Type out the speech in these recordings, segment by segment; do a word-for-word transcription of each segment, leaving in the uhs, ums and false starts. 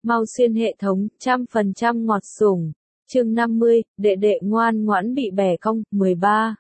Mau xuyên hệ thống, trăm phần trăm ngọt sủng. Chương năm mươi, đệ đệ ngoan ngoãn bị bẻ cong, mười ba.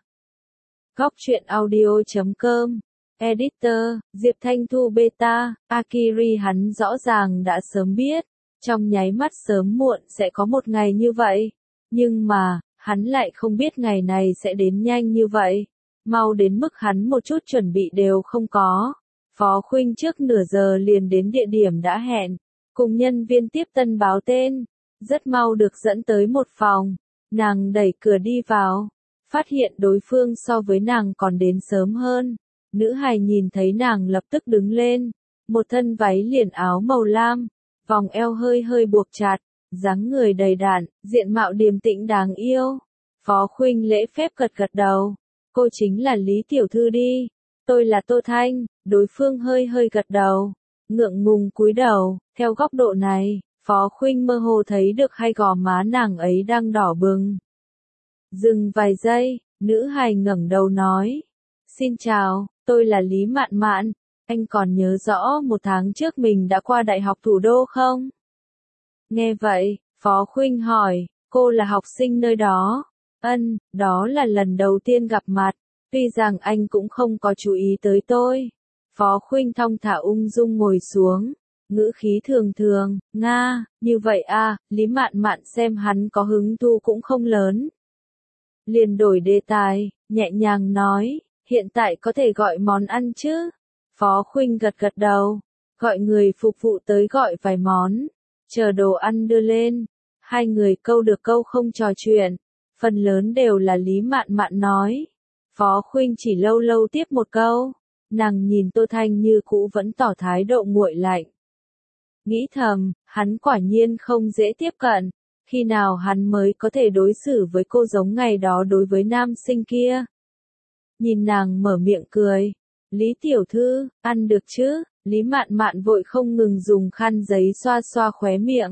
Góc truyện audio chấm com. Editor, Diệp Thanh Thu Beta, Akiri hắn rõ ràng đã sớm biết, trong nháy mắt sớm muộn sẽ có một ngày như vậy. Nhưng mà, hắn lại không biết ngày này sẽ đến nhanh như vậy. Mau đến mức hắn một chút chuẩn bị đều không có. Phó Khuynh trước nửa giờ liền đến địa điểm đã hẹn, cùng nhân viên tiếp tân báo tên. Rất mau được dẫn tới một phòng, nàng đẩy cửa đi vào, phát hiện đối phương so với nàng còn đến sớm hơn. Nữ hài nhìn thấy nàng lập tức đứng lên, một thân váy liền áo màu lam, vòng eo hơi hơi buộc chặt, dáng người đầy đặn, diện mạo điềm tĩnh đáng yêu. Phó Khuynh lễ phép gật gật đầu, cô chính là Lý tiểu thư đi, tôi là Tô Thanh. Đối phương hơi hơi gật đầu, ngượng ngùng cúi đầu. Theo góc độ này, Phó Khuynh mơ hồ thấy được hai gò má nàng ấy đang đỏ bừng. Dừng vài giây, nữ hài ngẩng đầu nói, xin chào, tôi là Lý Mạn Mạn, anh còn nhớ rõ một tháng trước mình đã qua Đại học Thủ đô không? Nghe vậy, Phó Khuynh hỏi, cô là học sinh nơi đó? Ân, đó là lần đầu tiên gặp mặt, tuy rằng anh cũng không có chú ý tới tôi. Phó Khuynh thong thả ung dung ngồi xuống, ngữ khí thường thường, Nga, như vậy à, Lý Mạn Mạn xem hắn có hứng thú cũng không lớn. Liền đổi đề tài, nhẹ nhàng nói, hiện tại có thể gọi món ăn chứ? Phó Khuynh gật gật đầu, gọi người phục vụ tới gọi vài món, chờ đồ ăn đưa lên. Hai người câu được câu không trò chuyện, phần lớn đều là Lý Mạn Mạn nói. Phó Khuynh chỉ lâu lâu tiếp một câu, nàng nhìn Tô Thanh như cũ vẫn tỏ thái độ nguội lạnh. Nghĩ thầm, hắn quả nhiên không dễ tiếp cận, khi nào hắn mới có thể đối xử với cô giống ngày đó đối với nam sinh kia. Nhìn nàng mở miệng cười, Lý tiểu thư, ăn được chứ? Lý Mạn Mạn vội không ngừng dùng khăn giấy xoa xoa khóe miệng.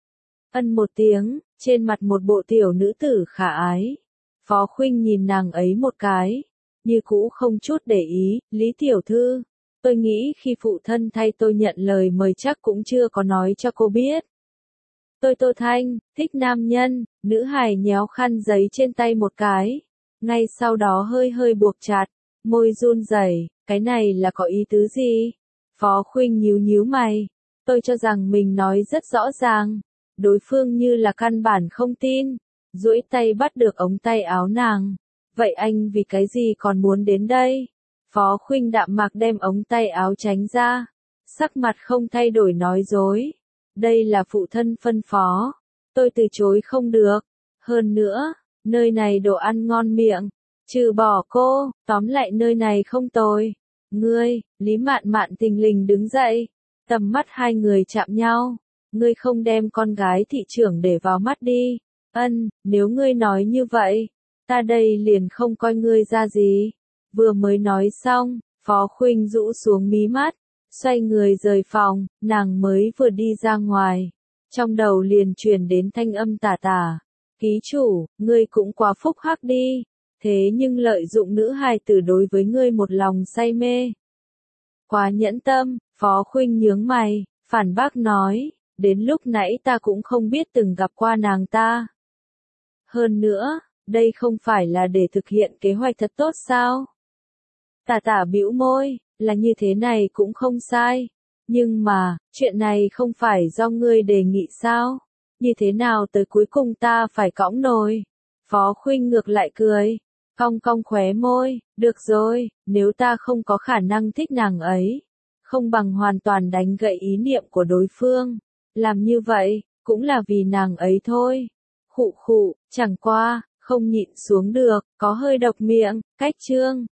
Ân một tiếng, trên mặt một bộ tiểu nữ tử khả ái. Phó Khuynh nhìn nàng ấy một cái, như cũ không chút để ý, Lý tiểu thư, tôi nghĩ khi phụ thân thay tôi nhận lời mời chắc cũng chưa có nói cho cô biết. Tôi Tô Thanh, thích nam nhân. Nữ hài nhéo khăn giấy trên tay một cái, ngay sau đó hơi hơi buộc chặt, môi run rẩy, cái này là có ý tứ gì? Phó Khuynh nhíu nhíu mày, tôi cho rằng mình nói rất rõ ràng, đối phương như là căn bản không tin, duỗi tay bắt được ống tay áo nàng. Vậy anh vì cái gì còn muốn đến đây? Phó Khuynh đạm mạc đem ống tay áo tránh ra, sắc mặt không thay đổi nói dối. Đây là phụ thân phân phó, tôi từ chối không được. Hơn nữa, nơi này đồ ăn ngon miệng, trừ bỏ cô, tóm lại nơi này không tồi. Ngươi, Lý Mạn Mạn thình lình đứng dậy, tầm mắt hai người chạm nhau. Ngươi không đem con gái thị trưởng để vào mắt đi. Ân, nếu ngươi nói như vậy, ta đây liền không coi ngươi ra gì. Vừa mới nói xong, Phó Khuynh rũ xuống mí mắt, xoay người rời phòng, nàng mới vừa đi ra ngoài. Trong đầu liền truyền đến thanh âm tà tà. Ký chủ, ngươi cũng quá phúc hắc đi. Thế nhưng lợi dụng nữ hài tử đối với ngươi một lòng say mê. Quá nhẫn tâm. Phó Khuynh nhướng mày, phản bác nói, đến lúc nãy ta cũng không biết từng gặp qua nàng ta. Hơn nữa, đây không phải là để thực hiện kế hoạch thật tốt sao? Tà tà bĩu môi, là như thế này cũng không sai. Nhưng mà, chuyện này không phải do ngươi đề nghị sao? Như thế nào tới cuối cùng ta phải cõng nồi? Phó Khuynh ngược lại cười, cong cong khóe môi, được rồi, nếu ta không có khả năng thích nàng ấy, không bằng hoàn toàn đánh gậy ý niệm của đối phương. Làm như vậy, cũng là vì nàng ấy thôi. Khụ khụ, chẳng qua, không nhịn xuống được, có hơi độc miệng, cách chương.